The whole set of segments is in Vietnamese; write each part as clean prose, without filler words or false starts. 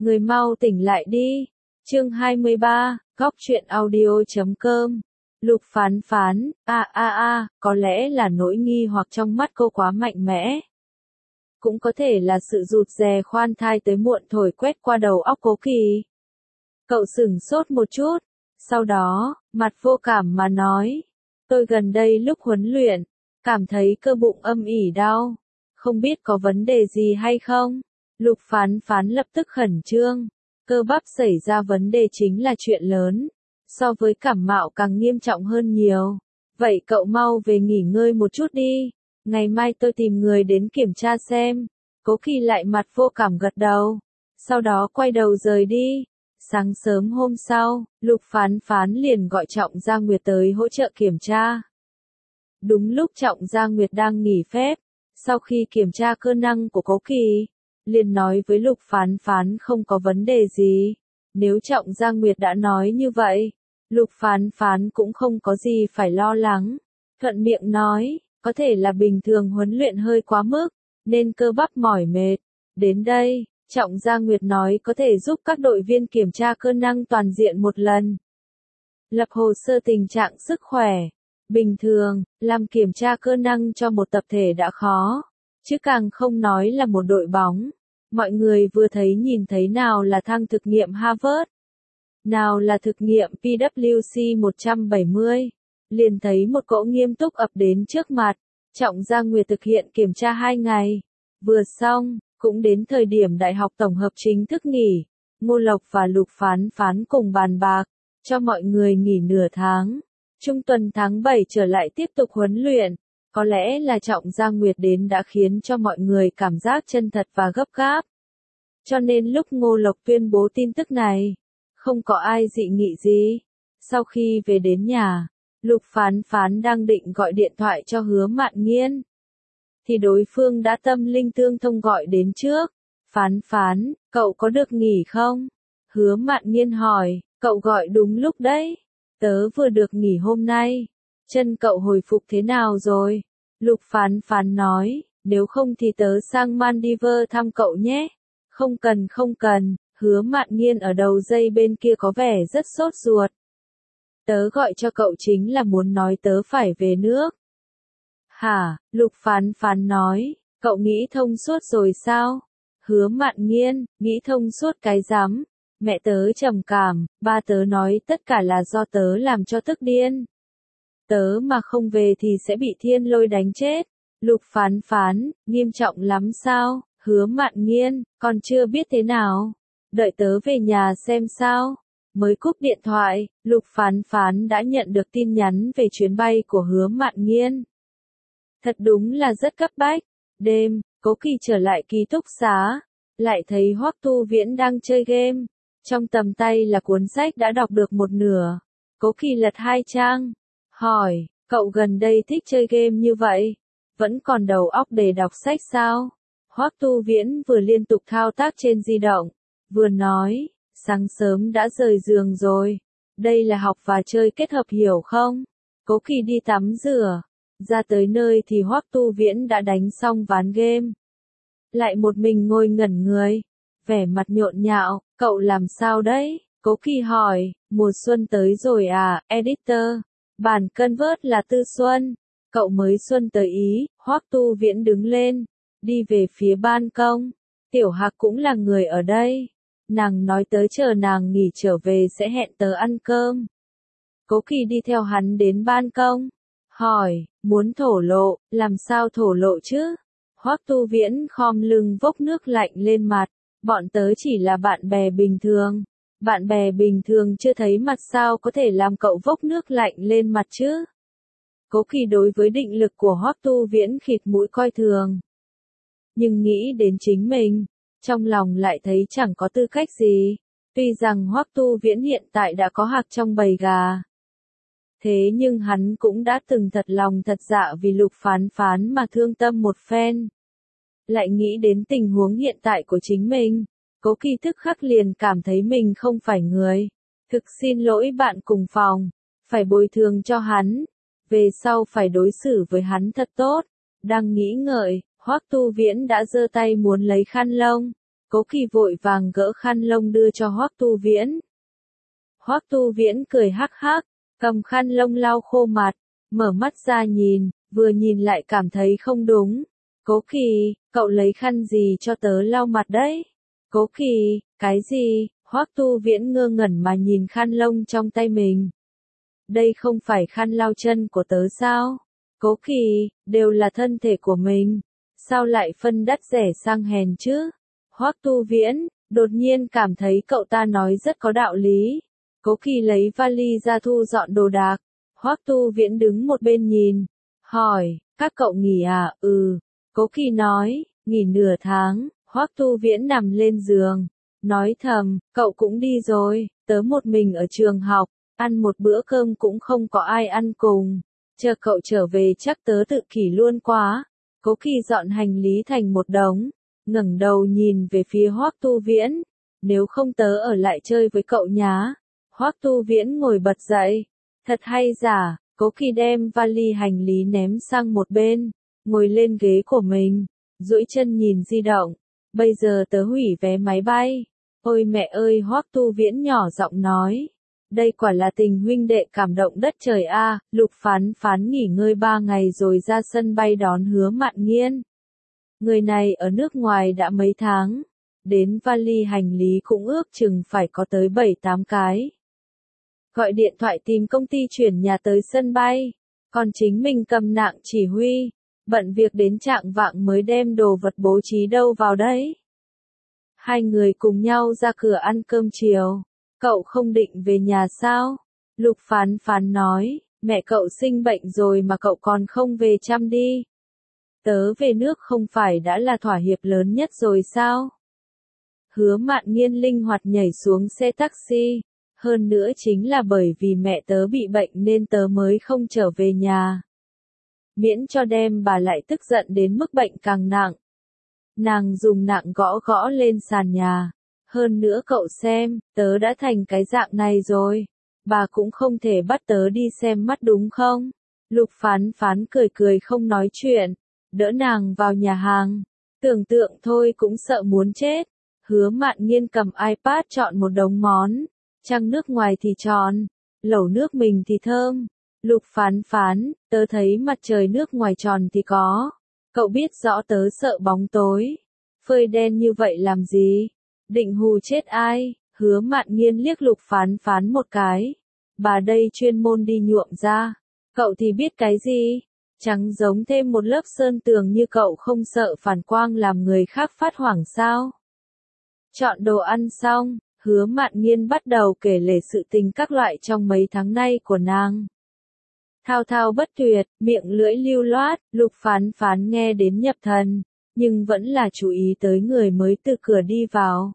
Người mau tỉnh lại đi. Chương 23, Góc truyện audio.com. Lục Phán Phán, có lẽ là nỗi nghi hoặc trong mắt cô quá mạnh mẽ. Cũng có thể là sự rụt rè khoan thai tới muộn thổi quét qua đầu óc Cố Kỳ. Cậu sửng sốt một chút, sau đó, mặt vô cảm mà nói. Tôi gần đây lúc huấn luyện, cảm thấy cơ bụng âm ỉ đau. Không biết có vấn đề gì hay không? Lục Phán Phán lập tức khẩn trương. Cơ bắp xảy ra vấn đề chính là chuyện lớn. So với cảm mạo càng nghiêm trọng hơn nhiều. Vậy cậu mau về nghỉ ngơi một chút đi. Ngày mai tôi tìm người đến kiểm tra xem. Cố Kỳ lại mặt vô cảm gật đầu. Sau đó quay đầu rời đi. Sáng sớm hôm sau, Lục Phán Phán liền gọi Trọng Gia Nguyệt tới hỗ trợ kiểm tra. Đúng lúc Trọng Gia Nguyệt đang nghỉ phép, sau khi kiểm tra cơ năng của Cố Kỳ, liền nói với Lục Phán Phán không có vấn đề gì. Nếu Trọng Gia Nguyệt đã nói như vậy, Lục Phán Phán cũng không có gì phải lo lắng. Thuận miệng nói, có thể là bình thường huấn luyện hơi quá mức, nên cơ bắp mỏi mệt. Đến đây, Trọng Gia Nguyệt nói có thể giúp các đội viên kiểm tra cơ năng toàn diện một lần. Lập hồ sơ tình trạng sức khỏe. Bình thường, làm kiểm tra cơ năng cho một tập thể đã khó, chứ càng không nói là một đội bóng. Mọi người vừa thấy nhìn thấy nào là thang thực nghiệm Harvard, nào là thực nghiệm PwC 170, liền thấy một cỗ nghiêm túc ập đến trước mặt. Trọng Gia Nguyệt thực hiện kiểm tra 2 ngày, vừa xong, cũng đến thời điểm đại học tổng hợp chính thức nghỉ. Ngô Lộc và Lục Phán Phán cùng bàn bạc, cho mọi người nghỉ nửa tháng. Trung tuần tháng 7 trở lại tiếp tục huấn luyện. Có lẽ là Trọng Gia Nguyệt đến đã khiến cho mọi người cảm giác chân thật và gấp gáp. Cho nên lúc Ngô Lộc tuyên bố tin tức này, không có ai dị nghị gì. Sau khi về đến nhà, Lục Phán Phán đang định gọi điện thoại cho Hứa Mạn Nghiên, thì đối phương đã tâm linh tương thông gọi đến trước. Phán Phán, cậu có được nghỉ không? Hứa Mạn Nghiên hỏi, cậu gọi đúng lúc đấy. Tớ vừa được nghỉ hôm nay. Chân cậu hồi phục thế nào rồi? Lục Phán Phán nói, nếu không thì tớ sang Maldives thăm cậu nhé. Không cần, Hứa Mạn Nghiên ở đầu dây bên kia có vẻ rất sốt ruột. Tớ gọi cho cậu chính là muốn nói tớ phải về nước. Hả? Lục Phán Phán nói, cậu nghĩ thông suốt rồi sao? Hứa Mạn Nghiên, nghĩ thông suốt cái rắm. Mẹ tớ trầm cảm, ba tớ nói tất cả là do tớ làm cho tức điên. Tớ mà không về thì sẽ bị thiên lôi đánh chết. Lục Phán Phán, nghiêm trọng lắm sao? Hứa Mạn Nghiên, còn chưa biết thế nào. Đợi tớ về nhà xem sao. Mới cúp điện thoại, Lục Phán Phán đã nhận được tin nhắn về chuyến bay của Hứa Mạn Nghiên. Thật đúng là rất cấp bách. Đêm, Cố Kỳ trở lại ký túc xá, lại thấy Hoắc Tu Viễn đang chơi game. Trong tầm tay là cuốn sách đã đọc được một nửa. Cố Kỳ lật 2 trang. Hỏi, cậu gần đây thích chơi game như vậy? Vẫn còn đầu óc để đọc sách sao? Hoắc Tu Viễn vừa liên tục thao tác trên di động, vừa nói, sáng sớm đã rời giường rồi. Đây là học và chơi kết hợp hiểu không? Cố Kỳ đi tắm rửa. Ra tới nơi thì Hoắc Tu Viễn đã đánh xong ván game. Lại một mình ngồi ngẩn người. Vẻ mặt nhộn nhạo, cậu làm sao đấy? Cố Kỳ hỏi, mùa xuân tới rồi à, editor. Bản convert là Tư Xuân. Cậu mới xuân tới Ý. Hoắc Tu Viễn đứng lên, đi về phía ban công. Tiểu Hạc cũng là người ở đây. Nàng nói tới chờ nàng nghỉ trở về sẽ hẹn tớ ăn cơm. Cố Kỳ đi theo hắn đến ban công. Hỏi, muốn thổ lộ, làm sao thổ lộ chứ? Hoắc Tu Viễn khom lưng vốc nước lạnh lên mặt. Bọn tớ chỉ là bạn bè bình thường. Bạn bè bình thường chưa thấy mặt sao có thể làm cậu vốc nước lạnh lên mặt chứ? Cố Kỳ đối với định lực của Hoắc Tu Viễn khịt mũi coi thường. Nhưng nghĩ đến chính mình, trong lòng lại thấy chẳng có tư cách gì. Tuy rằng Hoắc Tu Viễn hiện tại đã có hạc trong bầy gà. Thế nhưng hắn cũng đã từng thật lòng thật dạ vì Lục Phán Phán mà thương tâm một phen. Lại nghĩ đến tình huống hiện tại của chính mình, Cố Kỳ tức khắc liền cảm thấy mình không phải người. Thực xin lỗi bạn cùng phòng, phải bồi thường cho hắn, về sau phải đối xử với hắn thật tốt. Đang nghĩ ngợi, Hoắc Tu Viễn đã giơ tay muốn lấy khăn lông. Cố Kỳ vội vàng gỡ khăn lông đưa cho Hoắc Tu Viễn. Hoắc Tu Viễn cười hắc hắc, cầm khăn lông lau khô mặt, mở mắt ra nhìn, vừa nhìn lại cảm thấy không đúng. Cố Kỳ, cậu lấy khăn gì cho tớ lau mặt đấy? Cố Kỳ, cái gì? Hoắc Tu Viễn ngơ ngẩn mà nhìn khăn lông trong tay mình. Đây không phải khăn lau chân của tớ sao? Cố Kỳ, đều là thân thể của mình. Sao lại phân đắt rẻ sang hèn chứ? Hoắc Tu Viễn, đột nhiên cảm thấy cậu ta nói rất có đạo lý. Cố Kỳ lấy vali ra thu dọn đồ đạc. Hoắc Tu Viễn đứng một bên nhìn. Hỏi, các cậu nghỉ à? Ừ. Cố Kỳ nói, nghỉ nửa tháng. Hoắc Tu Viễn nằm lên giường. Nói thầm, cậu cũng đi rồi, tớ một mình ở trường học, ăn một bữa cơm cũng không có ai ăn cùng. Chờ cậu trở về chắc tớ tự kỷ luôn quá. Cố Kỳ dọn hành lý thành một đống, ngẩng đầu nhìn về phía Hoắc Tu Viễn. Nếu không tớ ở lại chơi với cậu nhá. Hoắc Tu Viễn ngồi bật dậy. Thật hay giả, Cố Kỳ đem vali hành lý ném sang một bên, ngồi lên ghế của mình, duỗi chân nhìn di động. Bây giờ tớ hủy vé máy bay. Ôi mẹ ơi, Hoắc Tu Viễn nhỏ giọng nói. Đây quả là tình huynh đệ cảm động đất trời a. Lục Phán Phán nghỉ ngơi 3 ngày rồi ra sân bay đón Hứa Mạn Nghiên. Người này ở nước ngoài đã mấy tháng, đến vali hành lý cũng ước chừng phải có tới 7-8 cái. Gọi điện thoại tìm công ty chuyển nhà tới sân bay, còn chính mình cầm nạng chỉ huy, bận việc đến trạng vạng mới đem đồ vật bố trí đâu vào đấy. Hai người cùng nhau ra cửa ăn cơm chiều. Cậu không định về nhà sao? Lục Phán Phán nói, mẹ cậu sinh bệnh rồi mà cậu còn không về chăm đi. Tớ về nước không phải đã là thỏa hiệp lớn nhất rồi sao? Hứa Mạn Nghiên linh hoạt nhảy xuống xe taxi. Hơn nữa chính là bởi vì mẹ tớ bị bệnh nên tớ mới không trở về nhà. Miễn cho đem bà lại tức giận đến mức bệnh càng nặng. Nàng dùng nạng gõ gõ lên sàn nhà. Hơn nữa cậu xem, tớ đã thành cái dạng này rồi. Bà cũng không thể bắt tớ đi xem mắt đúng không? Lục Phán Phán cười cười không nói chuyện, đỡ nàng vào nhà hàng. Tưởng tượng thôi cũng sợ muốn chết. Hứa Mạn Nghiên cầm iPad chọn một đống món. Trăng nước ngoài thì tròn, lẩu nước mình thì thơm. Lục Phán Phán, tớ thấy mặt trời nước ngoài tròn thì có. Cậu biết rõ tớ sợ bóng tối. Phơi đen như vậy làm gì? Định hù chết ai? Hứa Mạn Nghiên liếc Lục Phán Phán một cái. Bà đây chuyên môn đi nhuộm da. Cậu thì biết cái gì? Trắng giống thêm một lớp sơn tường như cậu không sợ phản quang làm người khác phát hoảng sao? Chọn đồ ăn xong, Hứa Mạn Nghiên bắt đầu kể lể sự tình các loại trong mấy tháng nay của nàng. Thao thao bất tuyệt, miệng lưỡi lưu loát, Lục Phán Phán nghe đến nhập thần, nhưng vẫn là chú ý tới người mới từ cửa đi vào.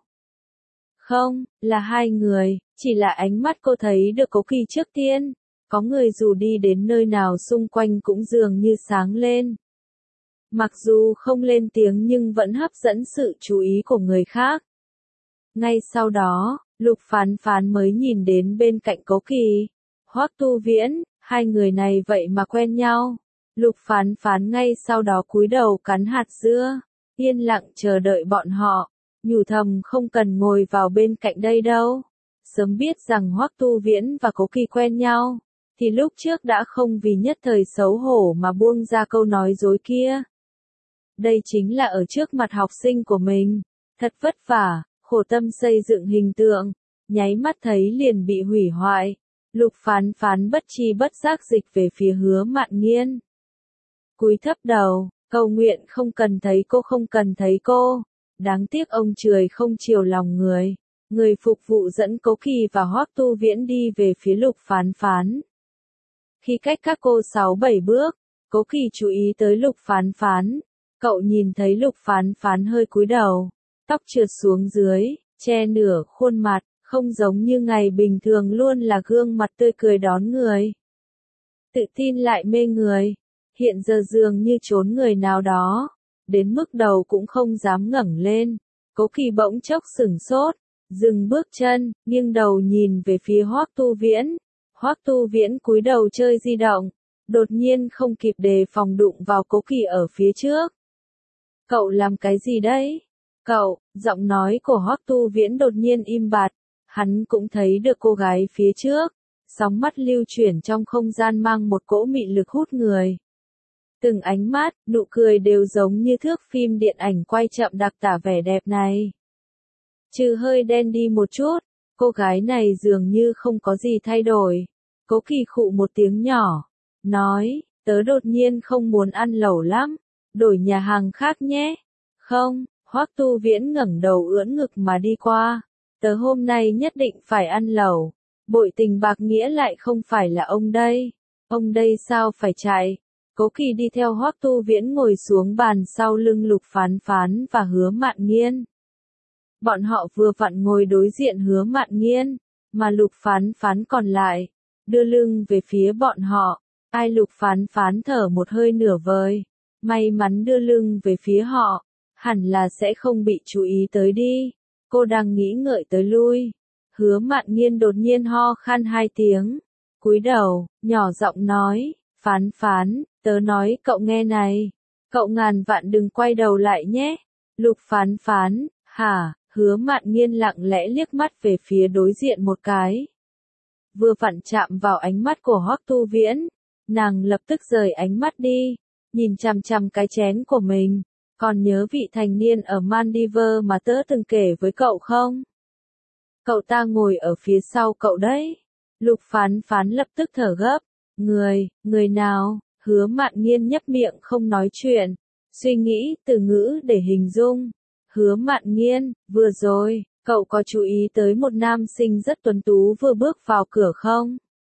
Không, là hai người, chỉ là ánh mắt cô thấy được Cố Kỳ trước tiên. Có người dù đi đến nơi nào xung quanh cũng dường như sáng lên. Mặc dù không lên tiếng nhưng vẫn hấp dẫn sự chú ý của người khác. Ngay sau đó, Lục Phán Phán mới nhìn đến bên cạnh Cố Kỳ. Hoắc Tu Viễn, hai người này vậy mà quen nhau. Lục Phán Phán ngay sau đó cúi đầu cắn hạt dưa, yên lặng chờ đợi bọn họ, nhủ thầm không cần ngồi vào bên cạnh đây đâu. Sớm biết rằng Hoắc Tu Viễn và Cố Kỳ quen nhau, thì lúc trước đã không vì nhất thời xấu hổ mà buông ra câu nói dối kia. Đây chính là ở trước mặt học sinh của mình, thật vất vả, khổ tâm xây dựng hình tượng, nháy mắt thấy liền bị hủy hoại. Lục Phán Phán bất tri bất giác dịch về phía Hứa Mạn Nghiên. Cúi thấp đầu, cầu nguyện không cần thấy cô, không cần thấy cô. Đáng tiếc ông trời không chiều lòng người. Người phục vụ dẫn Cố Kỳ và Hoắc Tu Viễn đi về phía Lục Phán Phán. Khi cách các cô 6-7 bước, Cố Kỳ chú ý tới Lục Phán Phán. Cậu nhìn thấy Lục Phán Phán hơi cúi đầu, tóc trượt xuống dưới, che nửa khuôn mặt, không giống như ngày bình thường luôn là gương mặt tươi cười đón người. Tự tin lại mê người, hiện giờ dường như trốn người nào đó, đến mức đầu cũng không dám ngẩng lên. Cố Kỳ bỗng chốc sửng sốt, dừng bước chân, nghiêng đầu nhìn về phía Hoắc Tu Viễn. Hoắc Tu Viễn cúi đầu chơi di động, đột nhiên không kịp đề phòng đụng vào Cố Kỳ ở phía trước. Cậu làm cái gì đấy? Cậu, giọng nói của Hoắc Tu Viễn đột nhiên im bặt, hắn cũng thấy được cô gái phía trước, sóng mắt lưu chuyển trong không gian mang một cỗ mị lực hút người. Từng ánh mắt, nụ cười đều giống như thước phim điện ảnh quay chậm đặc tả vẻ đẹp này. Trừ hơi đen đi một chút, cô gái này dường như không có gì thay đổi. Cố Kỳ khụ một tiếng nhỏ, nói, tớ đột nhiên không muốn ăn lẩu lắm, đổi nhà hàng khác nhé. Không, Hoắc Tu Viễn ngẩng đầu ưỡn ngực mà đi qua, tớ hôm nay nhất định phải ăn lẩu. Bội tình bạc nghĩa lại không phải là ông đây sao phải chạy. Cố Kỳ đi theo Hoắc Tu Viễn ngồi xuống bàn sau lưng Lục Phán Phán và Hứa Mạn Nghiên. Bọn họ vừa vặn ngồi đối diện Hứa Mạn Nghiên, mà Lục Phán Phán còn lại, đưa lưng về phía bọn họ. Ai Lục Phán Phán thở một hơi nửa vời, may mắn đưa lưng về phía họ, hẳn là sẽ không bị chú ý tới đi. Cô đang nghĩ ngợi tới lui. Hứa Mạn Nghiên đột nhiên ho khan 2 tiếng, cúi đầu, nhỏ giọng nói, Phán Phán, tớ nói cậu nghe này, cậu ngàn vạn đừng quay đầu lại nhé. Lục Phán Phán, hả? Hứa Mạn Nghiên lặng lẽ liếc mắt về phía đối diện một cái. Vừa vặn chạm vào ánh mắt của Hoắc Tu Viễn, nàng lập tức rời ánh mắt đi, nhìn chằm chằm cái chén của mình. Còn nhớ vị thành niên ở Maldives mà tớ từng kể với cậu không? Cậu ta ngồi ở phía sau cậu đấy. Lục Phán Phán lập tức thở gấp. Người nào? Hứa Mạn Nghiên nhấp miệng không nói chuyện, suy nghĩ từ ngữ để hình dung. Hứa Mạn Nghiên, vừa rồi, cậu có chú ý tới một nam sinh rất tuấn tú vừa bước vào cửa không?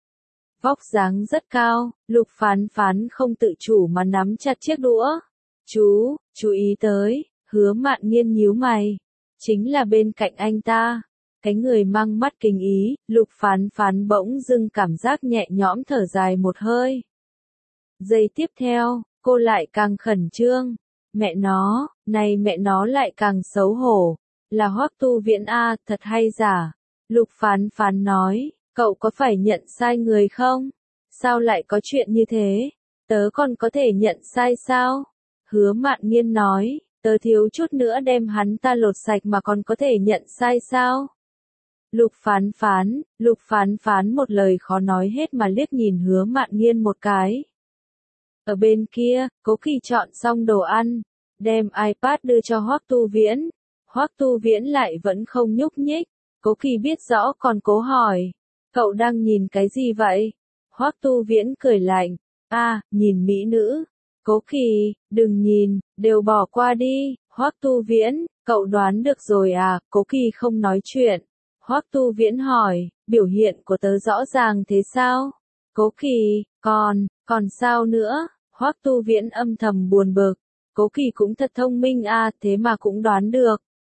Vóc dáng rất cao, Lục Phán Phán không tự chủ mà nắm chặt chiếc đũa. Chú ý tới, Hứa Mạn Nghiên nhíu mày. Chính là bên cạnh anh ta. Cái người mang mắt kính ý, Lục Phán Phán bỗng dưng cảm giác nhẹ nhõm thở dài một hơi. Giây tiếp theo, cô lại càng khẩn trương. Mẹ nó lại càng xấu hổ. Là Hoắc Tu Viễn a, thật hay giả? Lục Phán Phán nói, cậu có phải nhận sai người không? Sao lại có chuyện như thế? Tớ còn có thể nhận sai sao? Hứa Mạn Nghiên nói, tớ thiếu chút nữa đem hắn ta lột sạch mà còn có thể nhận sai sao? Lục Phán Phán một lời khó nói hết mà liếc nhìn Hứa Mạn Nghiên một cái. Ở bên kia, Cố Kỳ chọn xong đồ ăn, đem iPad đưa cho Hoắc Tu Viễn. Hoắc Tu Viễn lại vẫn không nhúc nhích. Cố Kỳ biết rõ còn cố hỏi, cậu đang nhìn cái gì vậy? Hoắc Tu Viễn cười lạnh, nhìn mỹ nữ. Cố Kỳ, đừng nhìn, đều bỏ qua đi. Hoắc Tu Viễn, cậu đoán được rồi à? Cố Kỳ không nói chuyện. Hoắc Tu Viễn hỏi, biểu hiện của tớ rõ ràng thế sao? Cố Kỳ, còn sao nữa? Hoắc Tu Viễn âm thầm buồn bực. Cố Kỳ cũng thật thông minh thế mà cũng đoán được.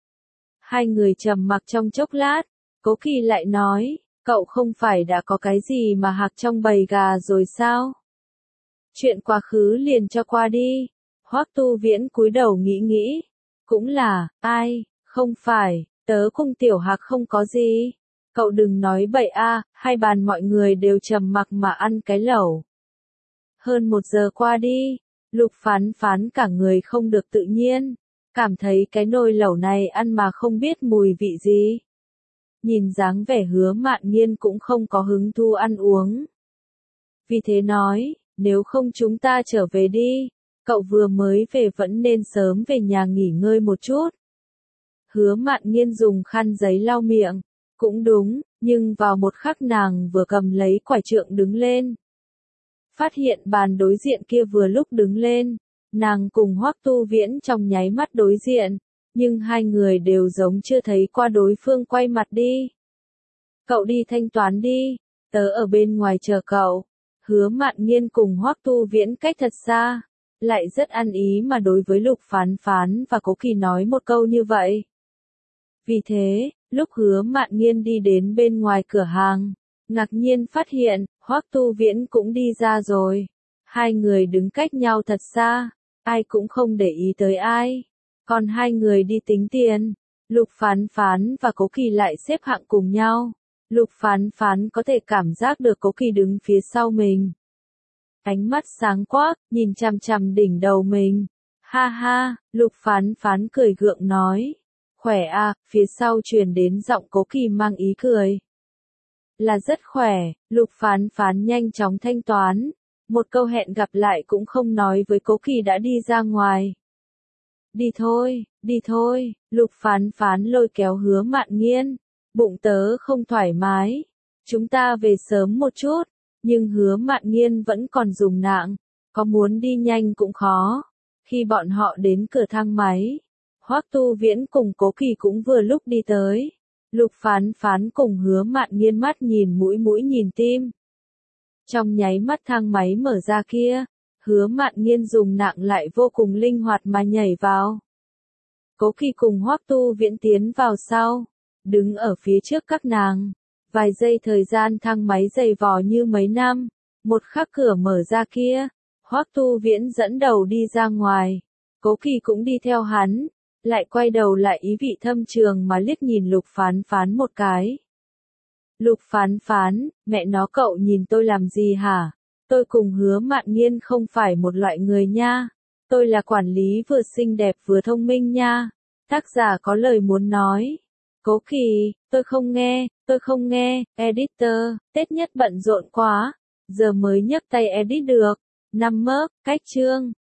Hai người trầm mặc trong chốc lát, Cố Kỳ lại nói, cậu không phải đã có cái gì mà hạc trong bầy gà rồi sao? Chuyện quá khứ liền cho qua đi. Hoắc Tu Viễn cúi đầu nghĩ, cũng là, không phải, tớ cùng Tiểu Hạc không có gì. Cậu đừng nói bậy hai bàn mọi người đều trầm mặc mà ăn cái lẩu. Hơn 1 giờ qua đi, Lục Phán Phán cả người không được tự nhiên, cảm thấy cái nồi lẩu này ăn mà không biết mùi vị gì. Nhìn dáng vẻ Hứa Mạn Nghiên cũng không có hứng thú ăn uống. Vì thế nói, nếu không chúng ta trở về đi, cậu vừa mới về vẫn nên sớm về nhà nghỉ ngơi một chút. Hứa Mạn Nghiên dùng khăn giấy lau miệng, cũng đúng, nhưng vào một khắc nàng vừa cầm lấy quải trượng đứng lên. Phát hiện bàn đối diện kia vừa lúc đứng lên, nàng cùng Hoắc Tu Viễn trong nháy mắt đối diện, nhưng hai người đều giống chưa thấy qua đối phương quay mặt đi. Cậu đi thanh toán đi, tớ ở bên ngoài chờ cậu. Hứa Mạn Nghiên cùng Hoắc Tu Viễn cách thật xa, lại rất ăn ý mà đối với Lục Phán Phán và Cố Kỳ nói một câu như vậy. Vì thế, lúc Hứa Mạn Nghiên đi đến bên ngoài cửa hàng, ngạc nhiên phát hiện, Hoắc Tu Viễn cũng đi ra rồi. Hai người đứng cách nhau thật xa, ai cũng không để ý tới ai. Còn hai người đi tính tiền, Lục Phán Phán và Cố Kỳ lại xếp hạng cùng nhau. Lục Phán Phán có thể cảm giác được Cố Kỳ đứng phía sau mình. Ánh mắt sáng quắc, nhìn chằm chằm đỉnh đầu mình. Ha ha, Lục Phán Phán cười gượng nói, Khỏe à, phía sau truyền đến giọng Cố Kỳ mang ý cười. Là rất khỏe, Lục Phán Phán nhanh chóng thanh toán. Một câu hẹn gặp lại cũng không nói với Cố Kỳ đã đi ra ngoài. Đi thôi, Lục Phán Phán lôi kéo Hứa Mạn Nghiên. Bụng tớ không thoải mái. Chúng ta về sớm một chút. Nhưng Hứa Mạn Nghiên vẫn còn dùng nạng. Có muốn đi nhanh cũng khó. Khi bọn họ đến cửa thang máy, Hoắc Tu Viễn cùng Cố Kỳ cũng vừa lúc đi tới. Lục Phán Phán cùng Hứa Mạn Nghiên mắt nhìn mũi mũi nhìn tim. Trong nháy mắt thang máy mở ra kia, Hứa Mạn Nghiên dùng nạng lại vô cùng linh hoạt mà nhảy vào. Cố Kỳ cùng Hoắc Tu Viễn tiến vào sau, đứng ở phía trước các nàng. Vài giây thời gian thang máy dày vò như mấy năm, một khắc cửa mở ra kia, Hoắc Tu Viễn dẫn đầu đi ra ngoài. Cố Kỳ cũng đi theo hắn, lại quay đầu lại ý vị thâm trường mà liếc nhìn Lục Phán Phán một cái. Lục Phán Phán, mẹ nó cậu nhìn tôi làm gì hả? Tôi cùng Hứa Mạn Nghiên không phải một loại người nha. Tôi là quản lý vừa xinh đẹp vừa thông minh nha. Tác giả có lời muốn nói. Cố Kỳ, tôi không nghe, editor, Tết nhất bận rộn quá. Giờ mới nhấc tay edit được. Cách chương.